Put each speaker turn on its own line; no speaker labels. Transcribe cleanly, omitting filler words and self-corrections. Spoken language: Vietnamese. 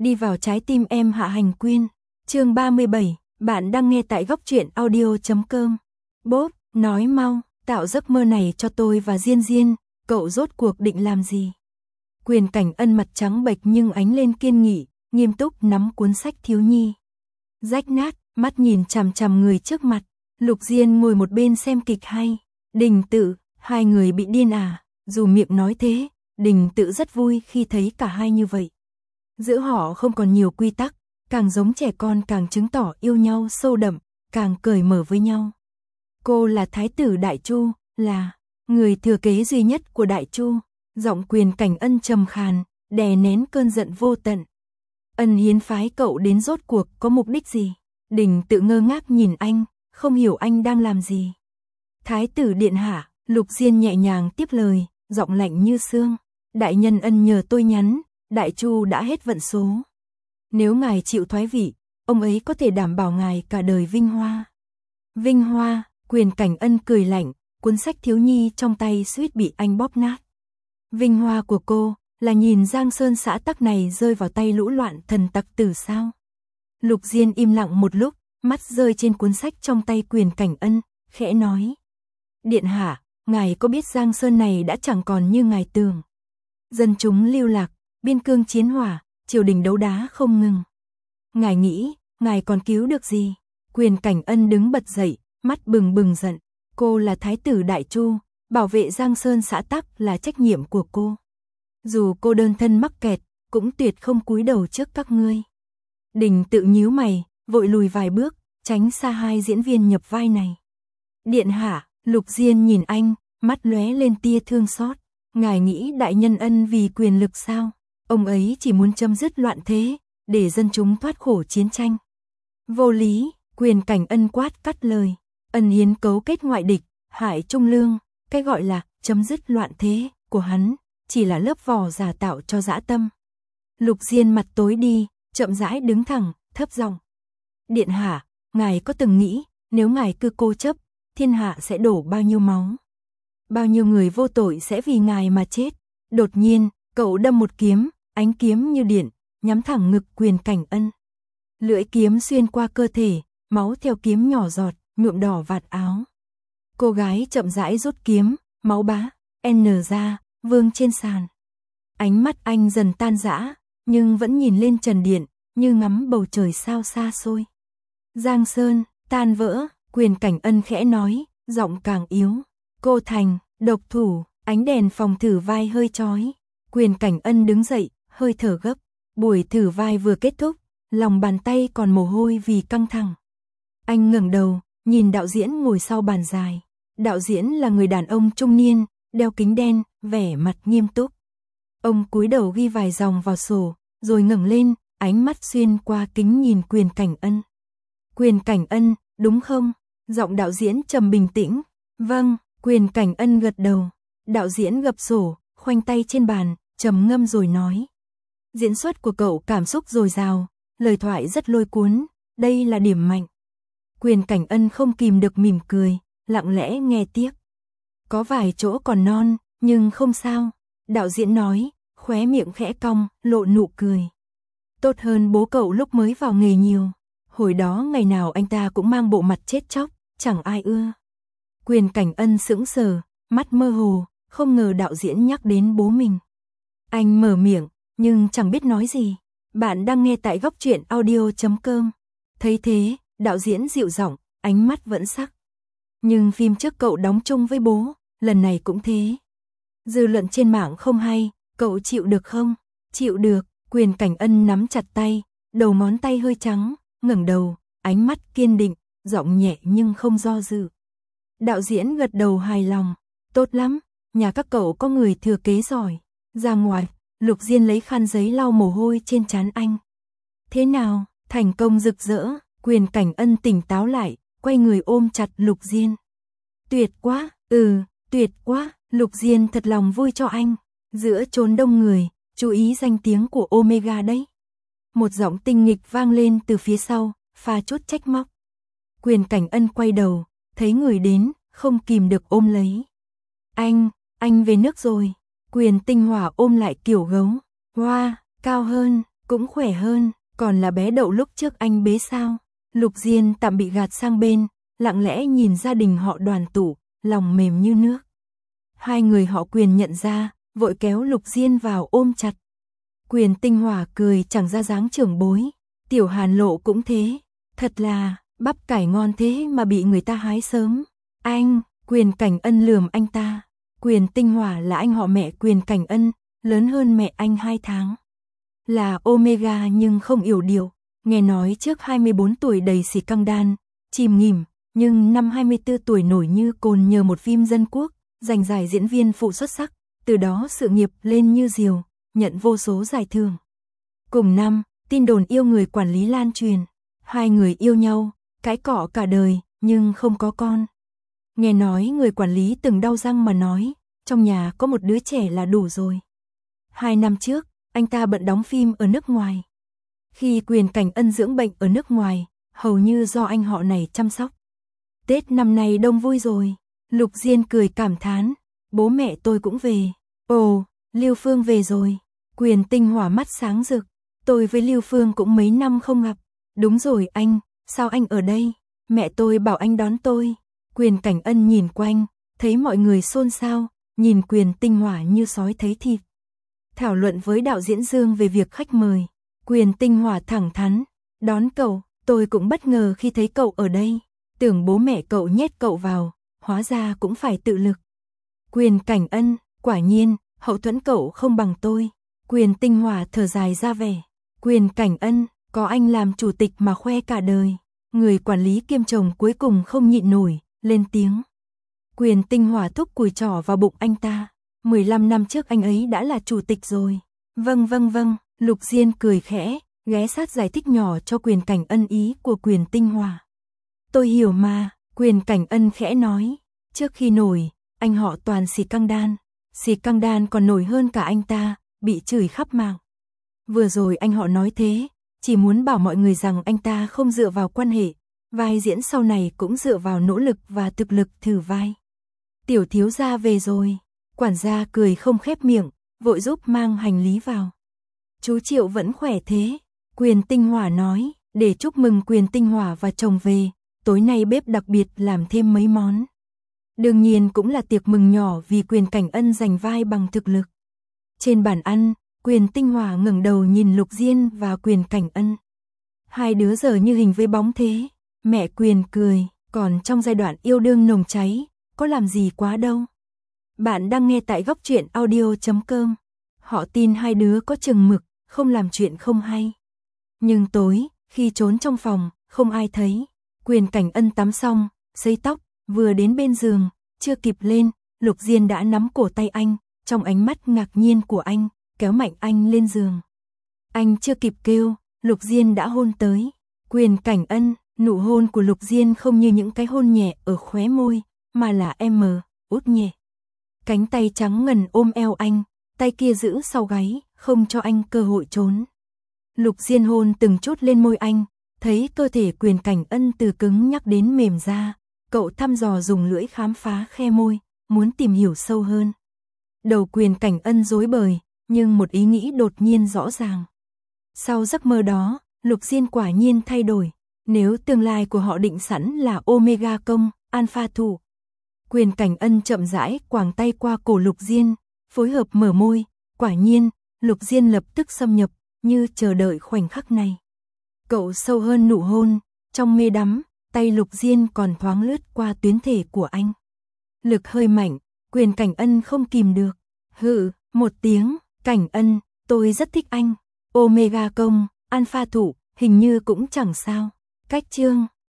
đi vào trái tim em. Hạ Hành Quyên, chương 37, bạn đang nghe tại góc truyện audio.com. Bốp, nói mau, tạo giấc mơ này cho tôi và Diên Diên, cậu rốt cuộc định làm gì? Quyền Cảnh Ân mặt trắng bệch nhưng ánh lên kiên nghị, nghiêm túc nắm cuốn sách thiếu nhi. Rách nát, mắt nhìn chằm chằm người trước mặt, Lục Diên ngồi một bên xem kịch hay. Đình Tự, hai người bị điên à? Dù miệng nói thế, Đình Tự rất vui khi thấy cả hai như vậy. Giữa họ không còn nhiều quy tắc, càng giống trẻ con càng chứng tỏ yêu nhau sâu đậm, càng cởi mở với nhau. Cô là thái tử Đại Chu, là người thừa kế duy nhất của Đại Chu. Giọng Quyền Cảnh Ân trầm khàn, đè nén cơn giận vô tận. Ân hiến phái cậu đến rốt cuộc có mục đích gì? Đình Tự ngơ ngác nhìn anh, không hiểu anh đang làm gì. Thái tử điện hạ, Lục Diên nhẹ nhàng tiếp lời, giọng lạnh như xương. Đại nhân ân nhờ tôi nhắn, Đại Chu đã hết vận số. Nếu ngài chịu thoái vị, ông ấy có thể đảm bảo ngài cả đời vinh hoa. Vinh hoa, Quyền Cảnh Ân cười lạnh, cuốn sách thiếu nhi trong tay suýt bị anh bóp nát. Vinh hoa của cô là nhìn Giang Sơn xã tắc này rơi vào tay lũ loạn thần tặc tử sao? Lục Diên im lặng một lúc, mắt rơi trên cuốn sách trong tay Quyền Cảnh Ân, khẽ nói. Điện hạ, ngài có biết Giang Sơn này đã chẳng còn như ngài tưởng. Dân chúng lưu lạc, biên cương chiến hỏa, triều đình đấu đá không ngừng. Ngài nghĩ, ngài còn cứu được gì? Quyền Cảnh Ân đứng bật dậy, mắt bừng bừng giận. Cô là thái tử Đại Chu, bảo vệ Giang Sơn xã tắc là trách nhiệm của cô. Dù cô đơn thân mắc kẹt, cũng tuyệt không cúi đầu trước các ngươi. Đình Tự nhíu mày, vội lùi vài bước, tránh xa hai diễn viên nhập vai này. Điện hạ, Lục Diên nhìn anh, mắt lóe lên tia thương xót. Ngài nghĩ đại nhân ân vì quyền lực sao? Ông ấy chỉ muốn chấm dứt loạn thế, để dân chúng thoát khổ chiến tranh. Vô lý, Quyền Cảnh Ân quát cắt lời. Ân hiến cấu kết ngoại địch, hại trung lương, cái gọi là chấm dứt loạn thế của hắn chỉ là lớp vỏ giả tạo cho dã tâm. Lục Diên mặt tối đi, chậm rãi đứng thẳng, thấp giọng. Điện hạ, ngài có từng nghĩ, nếu ngài cứ cố chấp, thiên hạ sẽ đổ bao nhiêu máu? Bao nhiêu người vô tội sẽ vì ngài mà chết? Đột nhiên, cậu đâm một kiếm, ánh kiếm như điện, nhắm thẳng ngực Quyền Cảnh Ân. Lưỡi kiếm xuyên qua cơ thể, máu theo kiếm nhỏ giọt, nhuộm đỏ vạt áo. Cô gái chậm rãi rút kiếm, máu bá, n ra, vương trên sàn. Ánh mắt anh dần tan rã, nhưng vẫn nhìn lên trần điện, như ngắm bầu trời sao xa xôi. Giang Sơn, tan vỡ, Quyền Cảnh Ân khẽ nói, giọng càng yếu. Cô thành, độc thủ, ánh đèn phòng thử vai hơi chói. Quyền Cảnh Ân đứng dậy, hơi thở gấp. Buổi thử vai vừa kết thúc, lòng bàn tay còn mồ hôi vì căng thẳng. Anh ngẩng đầu, nhìn đạo diễn ngồi sau bàn dài. Đạo diễn là người đàn ông trung niên, đeo kính đen, vẻ mặt nghiêm túc. Ông cúi đầu ghi vài dòng vào sổ, rồi ngẩng lên, ánh mắt xuyên qua kính nhìn Quyền Cảnh Ân. Quyền Cảnh Ân, đúng không? Giọng đạo diễn trầm bình tĩnh. Vâng, Quyền Cảnh Ân gật đầu. Đạo diễn gập sổ, khoanh tay trên bàn, trầm ngâm rồi nói. Diễn xuất của cậu cảm xúc dồi dào, lời thoại rất lôi cuốn, đây là điểm mạnh. Quyền Cảnh Ân không kìm được mỉm cười, lặng lẽ nghe tiếc. Có vài chỗ còn non, nhưng không sao. Đạo diễn nói, khóe miệng khẽ cong, lộ nụ cười. Tốt hơn bố cậu lúc mới vào nghề nhiều. Hồi đó ngày nào anh ta cũng mang bộ mặt chết chóc, chẳng ai ưa. Quyền Cảnh Ân sững sờ, mắt mơ hồ, không ngờ đạo diễn nhắc đến bố mình. Anh mở miệng, nhưng chẳng biết nói gì. Bạn đang nghe tại góc truyện audio.com. Thấy thế, đạo diễn dịu giọng, ánh mắt vẫn sắc. Nhưng phim trước cậu đóng chung với bố, lần này cũng thế. Dư luận trên mạng không hay, cậu chịu được không? Chịu được, Quyền Cảnh Ân nắm chặt tay, đầu ngón tay hơi trắng, ngẩng đầu, ánh mắt kiên định, giọng nhẹ nhưng không do dự. Đạo diễn gật đầu hài lòng, tốt lắm, nhà các cậu có người thừa kế giỏi. Ra ngoài, Lục Diên lấy khăn giấy lau mồ hôi trên trán anh. Thế nào, thành công rực rỡ? Quyền Cảnh Ân tỉnh táo lại, quay người ôm chặt Lục Diên. Tuyệt quá, tuyệt quá, Lục Diên thật lòng vui cho anh. Giữa chốn đông người, chú ý danh tiếng của Omega đấy. Một giọng tinh nghịch vang lên từ phía sau, pha chút trách móc. Quyền Cảnh Ân quay đầu, thấy người đến, không kìm được ôm lấy. Anh về nước rồi. Quyền Tinh Hỏa ôm lại kiểu gấu. Wow, cao hơn, Cũng khỏe hơn, còn là bé Đậu lúc trước anh bế sao? Lục Diên tạm bị gạt sang bên, lặng lẽ nhìn gia đình họ Đoàn tụ, lòng mềm như nước. Hai người họ Quyền nhận ra, vội kéo Lục Diên vào ôm chặt. Quyền Tinh Hòa cười chẳng ra dáng trưởng bối, Tiểu Hàn Lộ cũng thế, thật là, bắp cải ngon thế mà bị người ta hái sớm. Anh, Quyền Cảnh Ân lườm anh ta. Quyền Tinh Hòa là anh họ mẹ Quyền Cảnh Ân, lớn hơn mẹ anh 2 tháng. Là Omega nhưng không yểu điệu, nghe nói trước 24 tuổi đầy xì căng đan, chìm nghỉm, nhưng năm 24 tuổi nổi như cồn nhờ một phim dân quốc, giành giải diễn viên phụ xuất sắc, từ đó sự nghiệp lên như diều, nhận vô số giải thưởng. Cùng năm, tin đồn yêu người quản lý lan truyền, hai người yêu nhau, cãi cọ cả đời, nhưng không có con. Nghe nói người quản lý từng đau răng mà nói, trong nhà có một đứa trẻ là đủ rồi. 2 năm trước, anh ta bận đóng phim ở nước ngoài. Khi Quyền Cảnh Ân dưỡng bệnh ở nước ngoài, hầu như do anh họ này chăm sóc. Tết năm nay đông vui rồi, Lục Diên cười cảm thán, bố mẹ tôi cũng về. Ồ, Lưu Phương về rồi. Quyền Tinh Hòa mắt sáng rực, tôi với Lưu Phương cũng mấy năm không gặp. Đúng rồi anh, sao anh ở đây? Mẹ tôi bảo anh đón tôi. Quyền Cảnh Ân nhìn quanh, thấy mọi người xôn xao, nhìn Quyền Tinh Hòa như sói thấy thịt. Thảo luận với đạo diễn Dương về việc khách mời. Quyền Tinh Hòa thẳng thắn, đón cậu, tôi cũng bất ngờ khi thấy cậu ở đây. Tưởng bố mẹ cậu nhét cậu vào, hóa ra cũng phải tự lực. Quyền Cảnh Ân, quả nhiên, hậu thuẫn cậu không bằng tôi. Quyền Tinh Hòa thở dài ra vẻ. Quyền Cảnh Ân, có anh làm chủ tịch mà khoe cả đời. Người quản lý kiêm chồng cuối cùng không nhịn nổi, lên tiếng. Quyền Tinh Hòa thúc cùi trỏ vào bụng anh ta. 15 năm trước anh ấy đã là chủ tịch rồi. Vâng, Lục Diên cười khẽ, ghé sát giải thích nhỏ cho Quyền Cảnh Ân ý của Quyền Tinh Hòa. Tôi hiểu mà, Quyền Cảnh Ân khẽ nói. Trước khi nổi, anh họ toàn xì căng đan. Xì căng đan còn nổi hơn cả anh ta, bị chửi khắp mạng. Vừa rồi anh họ nói thế, chỉ muốn bảo mọi người rằng anh ta không dựa vào quan hệ, vai diễn sau này cũng dựa vào nỗ lực và thực lực thử vai. Tiểu thiếu gia về rồi, quản gia cười không khép miệng, vội giúp mang hành lý vào. Chú Triệu vẫn khỏe thế, Quyền Tinh Hòa nói, để chúc mừng Quyền Tinh Hòa và chồng về, tối nay bếp đặc biệt làm thêm mấy món. Đương nhiên cũng là tiệc mừng nhỏ vì Quyền Cảnh Ân giành vai bằng thực lực. Trên bàn ăn, Quyền Tinh Hòa ngẩng đầu nhìn Lục Diên và Quyền Cảnh Ân. Hai đứa giờ như hình với bóng thế. Mẹ Quyền cười, còn trong giai đoạn yêu đương nồng cháy, có làm gì quá đâu. Bạn đang nghe tại góc truyện audio.com. Họ tin hai đứa có chừng mực, không làm chuyện không hay. Nhưng tối, khi trốn trong phòng, không ai thấy. Quyền Cảnh Ân tắm xong, sấy tóc, vừa đến bên giường, chưa kịp lên, Lục Diên đã nắm cổ tay anh, trong ánh mắt ngạc nhiên của anh, kéo mạnh anh lên giường. Anh chưa kịp kêu, Lục Diên đã hôn tới. Quyền Cảnh Ân, nụ hôn của Lục Diên không như những cái hôn nhẹ ở khóe môi, mà là út nhẹ. Cánh tay trắng ngần ôm eo anh, tay kia giữ sau gáy, không cho anh cơ hội trốn. Lục Diên hôn từng chút lên môi anh, thấy cơ thể Quyền Cảnh Ân từ cứng nhắc đến mềm ra, cậu thăm dò dùng lưỡi khám phá khe môi, muốn tìm hiểu sâu hơn. Đầu Quyền Cảnh Ân rối bời, nhưng một ý nghĩ đột nhiên rõ ràng. Sau giấc mơ đó, Lục Diên quả nhiên thay đổi, nếu tương lai của họ định sẵn là Omega công, Alpha thủ. Quyền Cảnh Ân chậm rãi quàng tay qua cổ Lục Diên, phối hợp mở môi, quả nhiên, Lục Diên lập tức xâm nhập, như chờ đợi khoảnh khắc này. Cậu sâu hơn nụ hôn, trong mê đắm, tay Lục Diên còn thoáng lướt qua tuyến thể của anh. Lực hơi mạnh, Quyền Cảnh Ân không kìm được. Hự, một tiếng, Cảnh Ân, tôi rất thích anh. Omega công, Alpha thủ, hình như cũng chẳng sao. Cách chương